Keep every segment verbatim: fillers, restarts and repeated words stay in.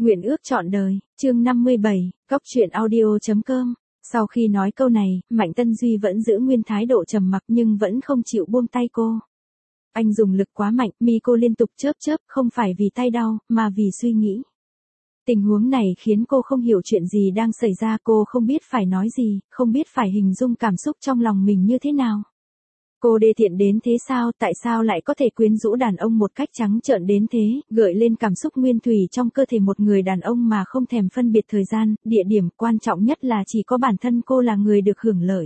Nguyện ước trọn đời, chương năm mươi bảy, Cóc truyện audio chấm com. Sau khi nói câu này, Mạnh Tân Duy vẫn giữ nguyên thái độ trầm mặc nhưng vẫn không chịu buông tay cô. Anh dùng lực quá mạnh, mi cô liên tục chớp chớp, không phải vì tay đau, mà vì suy nghĩ. Tình huống này khiến cô không hiểu chuyện gì đang xảy ra, cô không biết phải nói gì, không biết phải hình dung cảm xúc trong lòng mình như thế nào. Cô đê tiện đến thế sao, tại sao lại có thể quyến rũ đàn ông một cách trắng trợn đến thế, gợi lên cảm xúc nguyên thủy trong cơ thể một người đàn ông mà không thèm phân biệt thời gian, địa điểm, quan trọng nhất là chỉ có bản thân cô là người được hưởng lợi.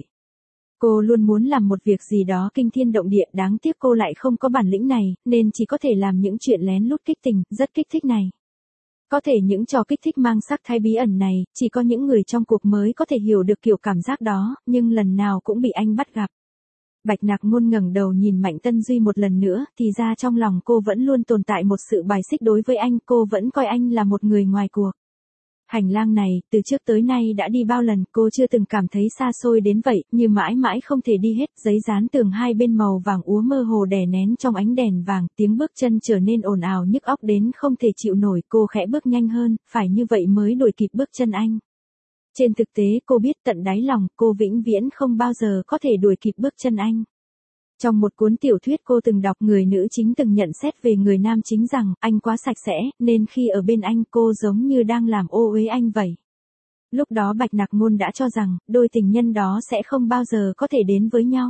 Cô luôn muốn làm một việc gì đó kinh thiên động địa, đáng tiếc cô lại không có bản lĩnh này, nên chỉ có thể làm những chuyện lén lút kích tình, rất kích thích này. Có thể những trò kích thích mang sắc thái bí ẩn này, chỉ có những người trong cuộc mới có thể hiểu được kiểu cảm giác đó, nhưng lần nào cũng bị anh bắt gặp. Bạch Nặc Ngôn ngẩng đầu nhìn Mạnh Tân Duy một lần nữa, thì ra trong lòng cô vẫn luôn tồn tại một sự bài xích đối với anh, cô vẫn coi anh là một người ngoài cuộc. Hành lang này, từ trước tới nay đã đi bao lần, cô chưa từng cảm thấy xa xôi đến vậy, như mãi mãi không thể đi hết, giấy dán tường hai bên màu vàng úa mơ hồ đè nén trong ánh đèn vàng, tiếng bước chân trở nên ồn ào nhức óc đến không thể chịu nổi, cô khẽ bước nhanh hơn, phải như vậy mới đuổi kịp bước chân anh. Trên thực tế cô biết tận đáy lòng, cô vĩnh viễn không bao giờ có thể đuổi kịp bước chân anh. Trong một cuốn tiểu thuyết cô từng đọc, người nữ chính từng nhận xét về người nam chính rằng, anh quá sạch sẽ, nên khi ở bên anh cô giống như đang làm ô uế anh vậy. Lúc đó Bạch Nặc Ngôn đã cho rằng, đôi tình nhân đó sẽ không bao giờ có thể đến với nhau.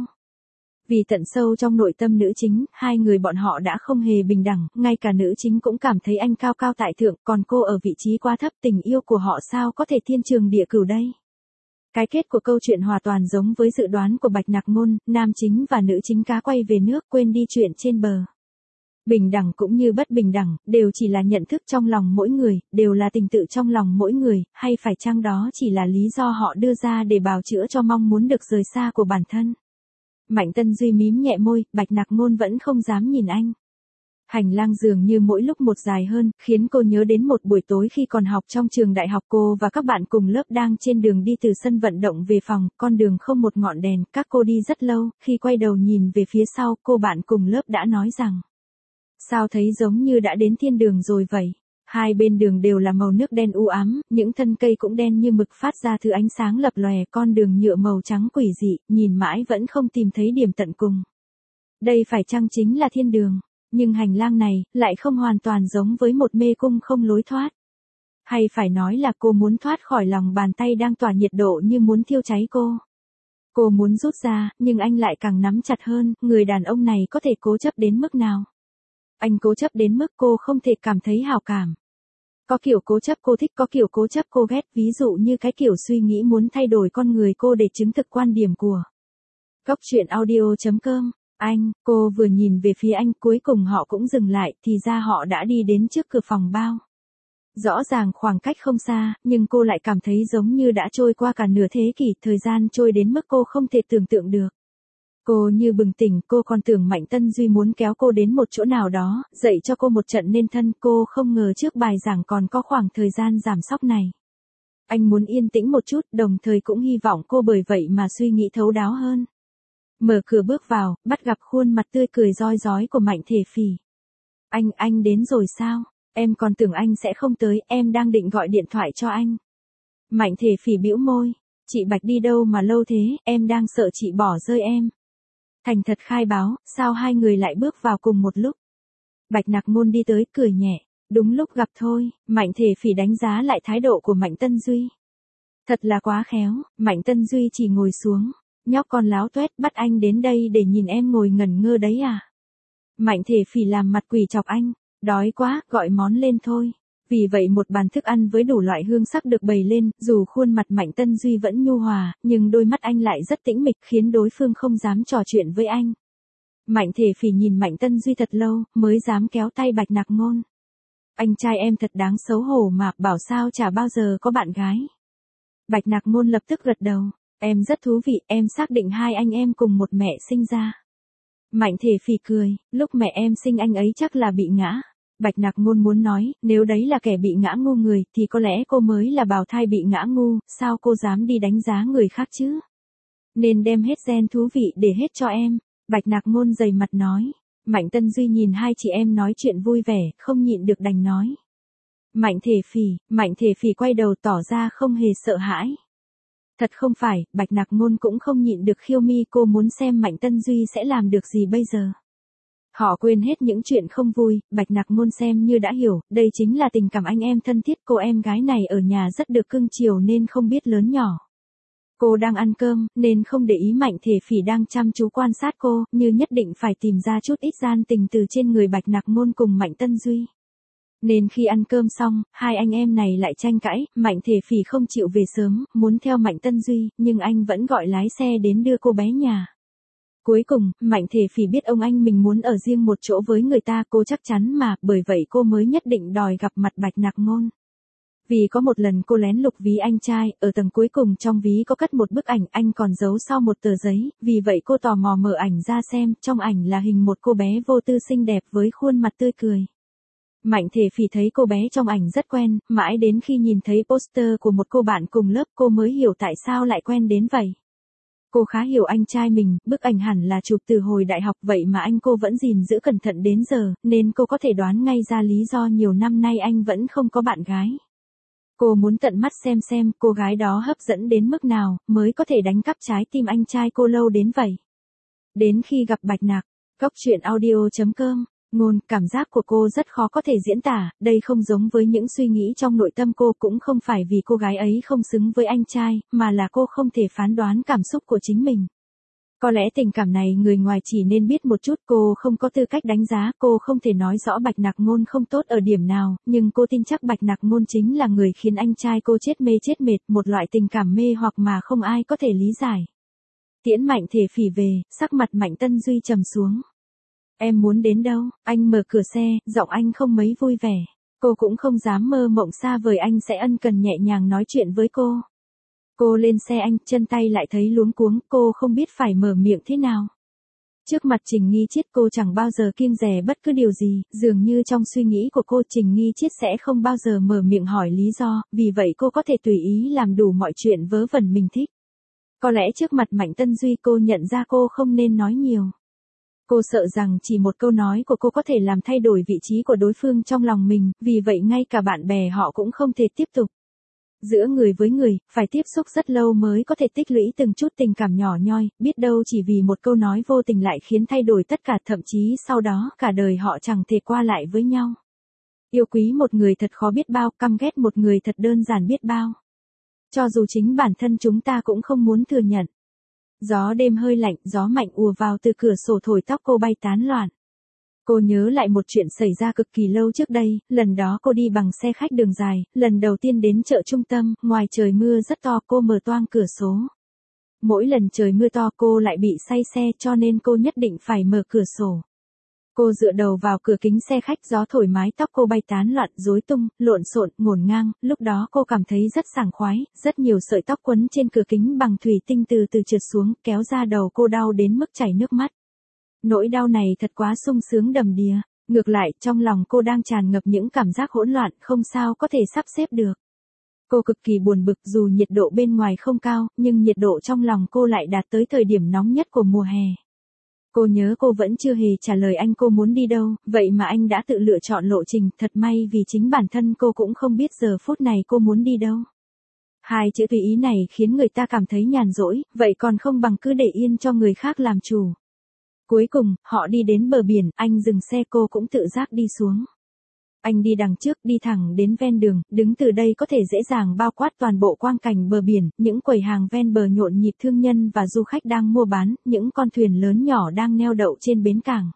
Vì tận sâu trong nội tâm nữ chính, hai người bọn họ đã không hề bình đẳng, ngay cả nữ chính cũng cảm thấy anh cao cao tại thượng, còn cô ở vị trí quá thấp, tình yêu của họ sao có thể thiên trường địa cửu đây. Cái kết của câu chuyện hoàn toàn giống với dự đoán của Bạch Nặc Ngôn, nam chính và nữ chính cá quay về nước, quên đi chuyện trên bờ. Bình đẳng cũng như bất bình đẳng, đều chỉ là nhận thức trong lòng mỗi người, đều là tình tự trong lòng mỗi người, hay phải chăng đó chỉ là lý do họ đưa ra để bào chữa cho mong muốn được rời xa của bản thân. Mạnh Tân Duy mím nhẹ môi, Bạch Nặc Ngôn vẫn không dám nhìn anh. Hành lang dường như mỗi lúc một dài hơn, khiến cô nhớ đến một buổi tối khi còn học trong trường đại học, cô và các bạn cùng lớp đang trên đường đi từ sân vận động về phòng, con đường không một ngọn đèn, các cô đi rất lâu, khi quay đầu nhìn về phía sau, cô bạn cùng lớp đã nói rằng: sao thấy giống như đã đến thiên đường rồi vậy? Hai bên đường đều là màu nước đen u ám, những thân cây cũng đen như mực phát ra thứ ánh sáng lập lòe, con đường nhựa màu trắng quỷ dị, nhìn mãi vẫn không tìm thấy điểm tận cùng. Đây phải chăng chính là thiên đường? Nhưng hành lang này, lại không hoàn toàn giống với một mê cung không lối thoát. Hay phải nói là cô muốn thoát khỏi lòng bàn tay đang tỏa nhiệt độ như muốn thiêu cháy cô. Cô muốn rút ra, nhưng anh lại càng nắm chặt hơn, người đàn ông này có thể cố chấp đến mức nào? Anh cố chấp đến mức cô không thể cảm thấy hảo cảm. Có kiểu cố chấp cô thích, có kiểu cố chấp cô ghét, ví dụ như cái kiểu suy nghĩ muốn thay đổi con người cô để chứng thực quan điểm của. Cóc truyện audio chấm com. Anh, cô vừa nhìn về phía anh, cuối cùng họ cũng dừng lại, thì ra họ đã đi đến trước cửa phòng bao. Rõ ràng khoảng cách không xa, nhưng cô lại cảm thấy giống như đã trôi qua cả nửa thế kỷ, thời gian trôi đến mức cô không thể tưởng tượng được. Cô như bừng tỉnh, cô còn tưởng Mạnh Tân Duy muốn kéo cô đến một chỗ nào đó, dạy cho cô một trận nên thân, cô không ngờ trước bài giảng còn có khoảng thời gian giảm sóc này. Anh muốn yên tĩnh một chút, đồng thời cũng hy vọng cô bởi vậy mà suy nghĩ thấu đáo hơn. Mở cửa bước vào, bắt gặp khuôn mặt tươi cười rói rói của Mạnh Thể Phỉ. Anh, anh đến rồi sao? Em còn tưởng anh sẽ không tới, em đang định gọi điện thoại cho anh. Mạnh Thể Phỉ bĩu môi, chị Bạch đi đâu mà lâu thế, em đang sợ chị bỏ rơi em. Thành thật khai báo, sao hai người lại bước vào cùng một lúc? Bạch Nặc Ngôn đi tới, cười nhẹ, đúng lúc gặp thôi. Mạnh Thể Phỉ đánh giá lại thái độ của Mạnh Tân Duy. Thật là quá khéo. Mạnh Tân Duy chỉ ngồi xuống. Nhóc con láo tuét, bắt anh đến đây để nhìn em ngồi ngẩn ngơ đấy à? Mạnh Thể Phỉ làm mặt quỷ chọc anh, đói quá, gọi món lên thôi. Vì vậy một bàn thức ăn với đủ loại hương sắc được bày lên, dù khuôn mặt Mạnh Tân Duy vẫn nhu hòa, nhưng đôi mắt anh lại rất tĩnh mịch, khiến đối phương không dám trò chuyện với anh. Mạnh Thể Phỉ nhìn Mạnh Tân Duy thật lâu, mới dám kéo tay Bạch Nặc Ngôn. Anh trai em thật đáng xấu hổ mà, bảo sao chả bao giờ có bạn gái. Bạch Nặc Ngôn lập tức gật đầu. Em rất thú vị, em xác định hai anh em cùng một mẹ sinh ra. Mạnh Thể Phỉ cười, lúc mẹ em sinh anh ấy chắc là bị ngã. Bạch Nặc Ngôn muốn nói, nếu đấy là kẻ bị ngã ngu người, thì có lẽ cô mới là bào thai bị ngã ngu, sao cô dám đi đánh giá người khác chứ? Nên đem hết gen thú vị để hết cho em. Bạch Nặc Ngôn dày mặt nói. Mạnh Tân Duy nhìn hai chị em nói chuyện vui vẻ, không nhịn được đành nói. Mạnh Thể Phỉ, Mạnh Thể Phỉ quay đầu tỏ ra không hề sợ hãi. Thật không phải, Bạch Nặc Ngôn cũng không nhịn được khiêu mi, cô muốn xem Mạnh Tân Duy sẽ làm được gì bây giờ. Họ quên hết những chuyện không vui, Bạch Nặc Ngôn xem như đã hiểu, đây chính là tình cảm anh em thân thiết, cô em gái này ở nhà rất được cưng chiều nên không biết lớn nhỏ. Cô đang ăn cơm, nên không để ý Mạnh Thể Phỉ đang chăm chú quan sát cô, như nhất định phải tìm ra chút ít gian tình từ trên người Bạch Nặc Ngôn cùng Mạnh Tân Duy. Nên khi ăn cơm xong, hai anh em này lại tranh cãi, Mạnh Thể Phỉ không chịu về sớm, muốn theo Mạnh Tân Duy, nhưng anh vẫn gọi lái xe đến đưa cô bé nhà. Cuối cùng, Mạnh Thể Phỉ biết ông anh mình muốn ở riêng một chỗ với người ta, cô chắc chắn mà, bởi vậy cô mới nhất định đòi gặp mặt Bạch Nặc Ngôn. Vì có một lần cô lén lục ví anh trai, ở tầng cuối cùng trong ví có cất một bức ảnh, anh còn giấu sau một tờ giấy, vì vậy cô tò mò mở ảnh ra xem, trong ảnh là hình một cô bé vô tư xinh đẹp với khuôn mặt tươi cười. Mạnh Thể Phỉ thấy cô bé trong ảnh rất quen, mãi đến khi nhìn thấy poster của một cô bạn cùng lớp cô mới hiểu tại sao lại quen đến vậy. Cô khá hiểu anh trai mình, bức ảnh hẳn là chụp từ hồi đại học vậy mà anh cô vẫn gìn giữ cẩn thận đến giờ, nên cô có thể đoán ngay ra lý do nhiều năm nay anh vẫn không có bạn gái. Cô muốn tận mắt xem xem cô gái đó hấp dẫn đến mức nào, mới có thể đánh cắp trái tim anh trai cô lâu đến vậy. Đến khi gặp Bạch Nặc, Góc Truyện Audio chấm com, Ngôn, cảm giác của cô rất khó có thể diễn tả, đây không giống với những suy nghĩ trong nội tâm cô, cũng không phải vì cô gái ấy không xứng với anh trai, mà là cô không thể phán đoán cảm xúc của chính mình. Có lẽ tình cảm này người ngoài chỉ nên biết một chút, cô không có tư cách đánh giá, cô không thể nói rõ Bạch Nặc Ngôn không tốt ở điểm nào, nhưng cô tin chắc Bạch Nặc Ngôn chính là người khiến anh trai cô chết mê chết mệt, một loại tình cảm mê hoặc mà không ai có thể lý giải. Tiễn Mạnh Thể Phỉ về, sắc mặt Mạnh Tân Duy trầm xuống. Em muốn đến đâu? Anh mở cửa xe, giọng anh không mấy vui vẻ. Cô cũng không dám mơ mộng xa vời anh sẽ ân cần nhẹ nhàng nói chuyện với cô. Cô lên xe anh, chân tay lại thấy luống cuống, cô không biết phải mở miệng thế nào. Trước mặt Trình Nghi Chiết cô chẳng bao giờ kiêng dè bất cứ điều gì, dường như trong suy nghĩ của cô Trình Nghi Chiết sẽ không bao giờ mở miệng hỏi lý do, vì vậy cô có thể tùy ý làm đủ mọi chuyện vớ vẩn mình thích. Có lẽ trước mặt Mạnh Tân Duy cô nhận ra cô không nên nói nhiều. Cô sợ rằng chỉ một câu nói của cô có thể làm thay đổi vị trí của đối phương trong lòng mình, vì vậy ngay cả bạn bè họ cũng không thể tiếp tục. Giữa người với người, phải tiếp xúc rất lâu mới có thể tích lũy từng chút tình cảm nhỏ nhoi, biết đâu chỉ vì một câu nói vô tình lại khiến thay đổi tất cả, thậm chí sau đó cả đời họ chẳng thể qua lại với nhau. Yêu quý một người thật khó biết bao, căm ghét một người thật đơn giản biết bao. Cho dù chính bản thân chúng ta cũng không muốn thừa nhận. Gió đêm hơi lạnh, gió mạnh ùa vào từ cửa sổ thổi tóc cô bay tán loạn. Cô nhớ lại một chuyện xảy ra cực kỳ lâu trước đây, lần đó cô đi bằng xe khách đường dài, lần đầu tiên đến chợ trung tâm, ngoài trời mưa rất to cô mở toang cửa sổ. Mỗi lần trời mưa to cô lại bị say xe cho nên cô nhất định phải mở cửa sổ. Cô dựa đầu vào cửa kính xe khách, gió thổi mái tóc cô bay tán loạn, rối tung, lộn xộn, ngổn ngang, lúc đó cô cảm thấy rất sảng khoái, rất nhiều sợi tóc quấn trên cửa kính bằng thủy tinh từ từ trượt xuống, kéo ra đầu cô đau đến mức chảy nước mắt. Nỗi đau này thật quá sung sướng đầm đìa, ngược lại, trong lòng cô đang tràn ngập những cảm giác hỗn loạn, không sao có thể sắp xếp được. Cô cực kỳ buồn bực dù nhiệt độ bên ngoài không cao, nhưng nhiệt độ trong lòng cô lại đạt tới thời điểm nóng nhất của mùa hè. Cô nhớ cô vẫn chưa hề trả lời anh cô muốn đi đâu, vậy mà anh đã tự lựa chọn lộ trình, thật may vì chính bản thân cô cũng không biết giờ phút này cô muốn đi đâu. Hai chữ tùy ý này khiến người ta cảm thấy nhàn rỗi, vậy còn không bằng cứ để yên cho người khác làm chủ. Cuối cùng, họ đi đến bờ biển, anh dừng xe cô cũng tự giác đi xuống. Anh đi đằng trước, đi thẳng đến ven đường, đứng từ đây có thể dễ dàng bao quát toàn bộ quang cảnh bờ biển, những quầy hàng ven bờ nhộn nhịp thương nhân và du khách đang mua bán, những con thuyền lớn nhỏ đang neo đậu trên bến cảng.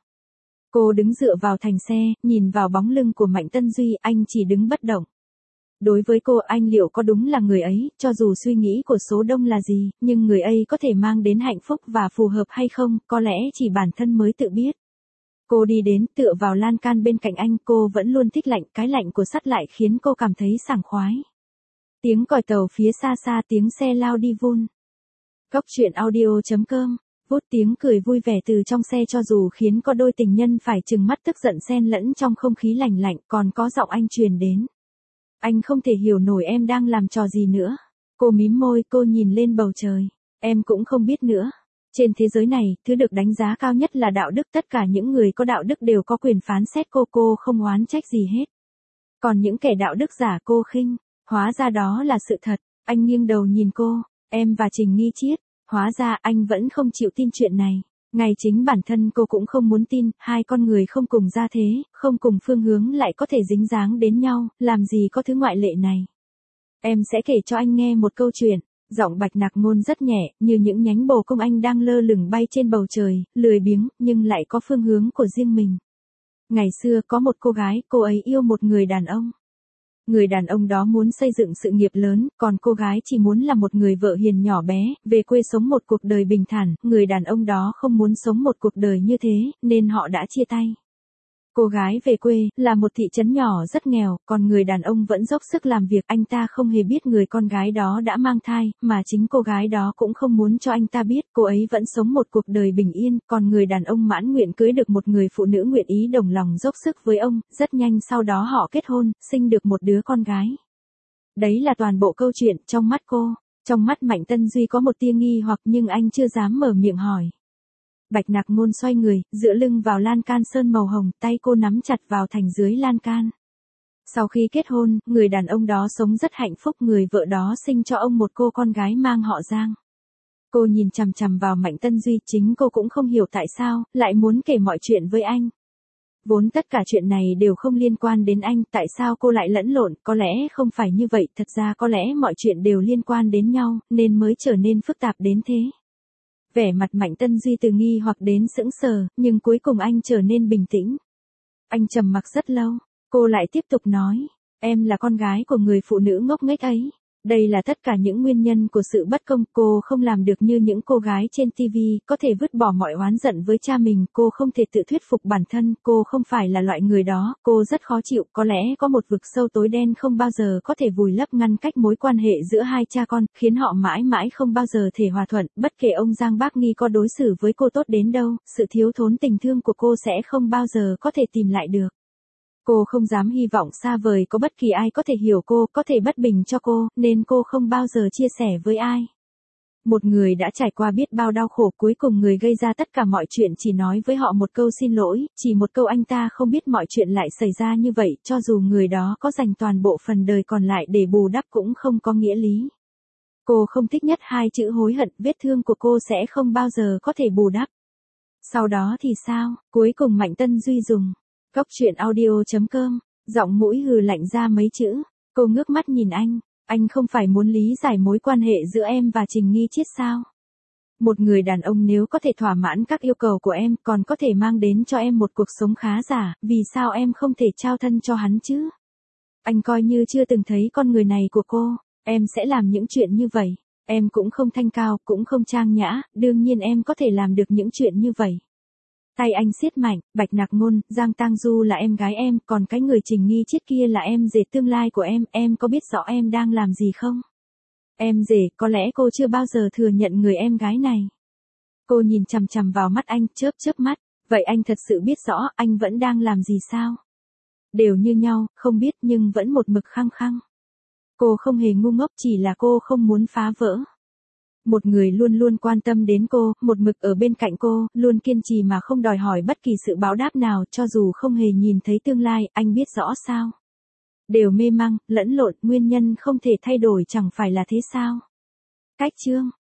Cô đứng dựa vào thành xe, nhìn vào bóng lưng của Mạnh Tân Duy, anh chỉ đứng bất động. Đối với cô, anh liệu có đúng là người ấy, cho dù suy nghĩ của số đông là gì, nhưng người ấy có thể mang đến hạnh phúc và phù hợp hay không, có lẽ chỉ bản thân mới tự biết. Cô đi đến, tựa vào lan can bên cạnh anh, cô vẫn luôn thích lạnh, cái lạnh của sắt lại khiến cô cảm thấy sảng khoái. Tiếng còi tàu phía xa xa, tiếng xe lao đi vun. Góc Truyện Audio chấm com, vút tiếng cười vui vẻ từ trong xe cho dù khiến có đôi tình nhân phải trừng mắt tức giận xen lẫn trong không khí lạnh lạnh, còn có giọng anh truyền đến. Anh không thể hiểu nổi em đang làm trò gì nữa. Cô mím môi, cô nhìn lên bầu trời. Em cũng không biết nữa. Trên thế giới này, thứ được đánh giá cao nhất là đạo đức, tất cả những người có đạo đức đều có quyền phán xét cô, cô không oán trách gì hết. Còn những kẻ đạo đức giả cô khinh, hóa ra đó là sự thật. Anh nghiêng đầu nhìn cô, em và Trình Nghi Chiết, hóa ra anh vẫn không chịu tin chuyện này. Ngay chính bản thân cô cũng không muốn tin, hai con người không cùng gia thế, không cùng phương hướng lại có thể dính dáng đến nhau, làm gì có thứ ngoại lệ này. Em sẽ kể cho anh nghe một câu chuyện. Giọng Bạch Nặc Ngôn rất nhẹ, như những nhánh bồ công anh đang lơ lửng bay trên bầu trời, lười biếng, nhưng lại có phương hướng của riêng mình. Ngày xưa có một cô gái, cô ấy yêu một người đàn ông. Người đàn ông đó muốn xây dựng sự nghiệp lớn, còn cô gái chỉ muốn là một người vợ hiền nhỏ bé, về quê sống một cuộc đời bình thản, người đàn ông đó không muốn sống một cuộc đời như thế, nên họ đã chia tay. Cô gái về quê, là một thị trấn nhỏ rất nghèo, còn người đàn ông vẫn dốc sức làm việc, anh ta không hề biết người con gái đó đã mang thai, mà chính cô gái đó cũng không muốn cho anh ta biết, cô ấy vẫn sống một cuộc đời bình yên, còn người đàn ông mãn nguyện cưới được một người phụ nữ nguyện ý đồng lòng dốc sức với ông, rất nhanh sau đó họ kết hôn, sinh được một đứa con gái. Đấy là toàn bộ câu chuyện, trong mắt cô, trong mắt Mạnh Tân Duy có một tia nghi hoặc nhưng anh chưa dám mở miệng hỏi. Bạch Nặc Ngôn xoay người, dựa lưng vào lan can sơn màu hồng, tay cô nắm chặt vào thành dưới lan can. Sau khi kết hôn, người đàn ông đó sống rất hạnh phúc, người vợ đó sinh cho ông một cô con gái mang họ Giang. Cô nhìn chằm chằm vào Mạnh Tân Duy, chính cô cũng không hiểu tại sao, lại muốn kể mọi chuyện với anh. Vốn tất cả chuyện này đều không liên quan đến anh, tại sao cô lại lẫn lộn, có lẽ không phải như vậy, thật ra có lẽ mọi chuyện đều liên quan đến nhau, nên mới trở nên phức tạp đến thế. Vẻ mặt Mạnh Tân Duy từ nghi hoặc đến sững sờ, nhưng cuối cùng anh trở nên bình tĩnh. Anh trầm mặc rất lâu, cô lại tiếp tục nói, em là con gái của người phụ nữ ngốc nghếch ấy. Đây là tất cả những nguyên nhân của sự bất công, cô không làm được như những cô gái trên ti vi, có thể vứt bỏ mọi oán giận với cha mình, cô không thể tự thuyết phục bản thân, cô không phải là loại người đó, cô rất khó chịu, có lẽ có một vực sâu tối đen không bao giờ có thể vùi lấp ngăn cách mối quan hệ giữa hai cha con, khiến họ mãi mãi không bao giờ thể hòa thuận, bất kể ông Giang Bác Nghi có đối xử với cô tốt đến đâu, sự thiếu thốn tình thương của cô sẽ không bao giờ có thể tìm lại được. Cô không dám hy vọng xa vời có bất kỳ ai có thể hiểu cô, có thể bất bình cho cô, nên cô không bao giờ chia sẻ với ai. Một người đã trải qua biết bao đau khổ, cuối cùng người gây ra tất cả mọi chuyện chỉ nói với họ một câu xin lỗi, chỉ một câu anh ta không biết mọi chuyện lại xảy ra như vậy, cho dù người đó có dành toàn bộ phần đời còn lại để bù đắp cũng không có nghĩa lý. Cô không thích nhất hai chữ hối hận, vết thương của cô sẽ không bao giờ có thể bù đắp. Sau đó thì sao, cuối cùng Mạnh Tân Duy dùng Cóc truyện audio chấm com, giọng mũi hừ lạnh ra mấy chữ. Cô ngước mắt nhìn anh, anh không phải muốn lý giải mối quan hệ giữa em và Trình Nghi Chiết sao? Một người đàn ông nếu có thể thỏa mãn các yêu cầu của em, còn có thể mang đến cho em một cuộc sống khá giả, vì sao em không thể trao thân cho hắn chứ? Anh coi như chưa từng thấy con người này của cô, em sẽ làm những chuyện như vậy. Em cũng không thanh cao, cũng không trang nhã, đương nhiên em có thể làm được những chuyện như vậy. Tay anh siết mạnh, Bạch Nặc Ngôn, Giang Tang Du là em gái em, còn cái người Trình Nghi Chiết kia là em rể tương lai của em, em có biết rõ em đang làm gì không? Em rể, có lẽ cô chưa bao giờ thừa nhận người em gái này. Cô nhìn chằm chằm vào mắt anh, chớp chớp mắt, vậy anh thật sự biết rõ anh vẫn đang làm gì sao? Đều như nhau, không biết nhưng vẫn một mực khăng khăng. Cô không hề ngu ngốc, chỉ là cô không muốn phá vỡ. Một người luôn luôn quan tâm đến cô, một mực ở bên cạnh cô, luôn kiên trì mà không đòi hỏi bất kỳ sự báo đáp nào, cho dù không hề nhìn thấy tương lai, anh biết rõ sao? Đều mê mang, lẫn lộn, nguyên nhân không thể thay đổi chẳng phải là thế sao? Cách chương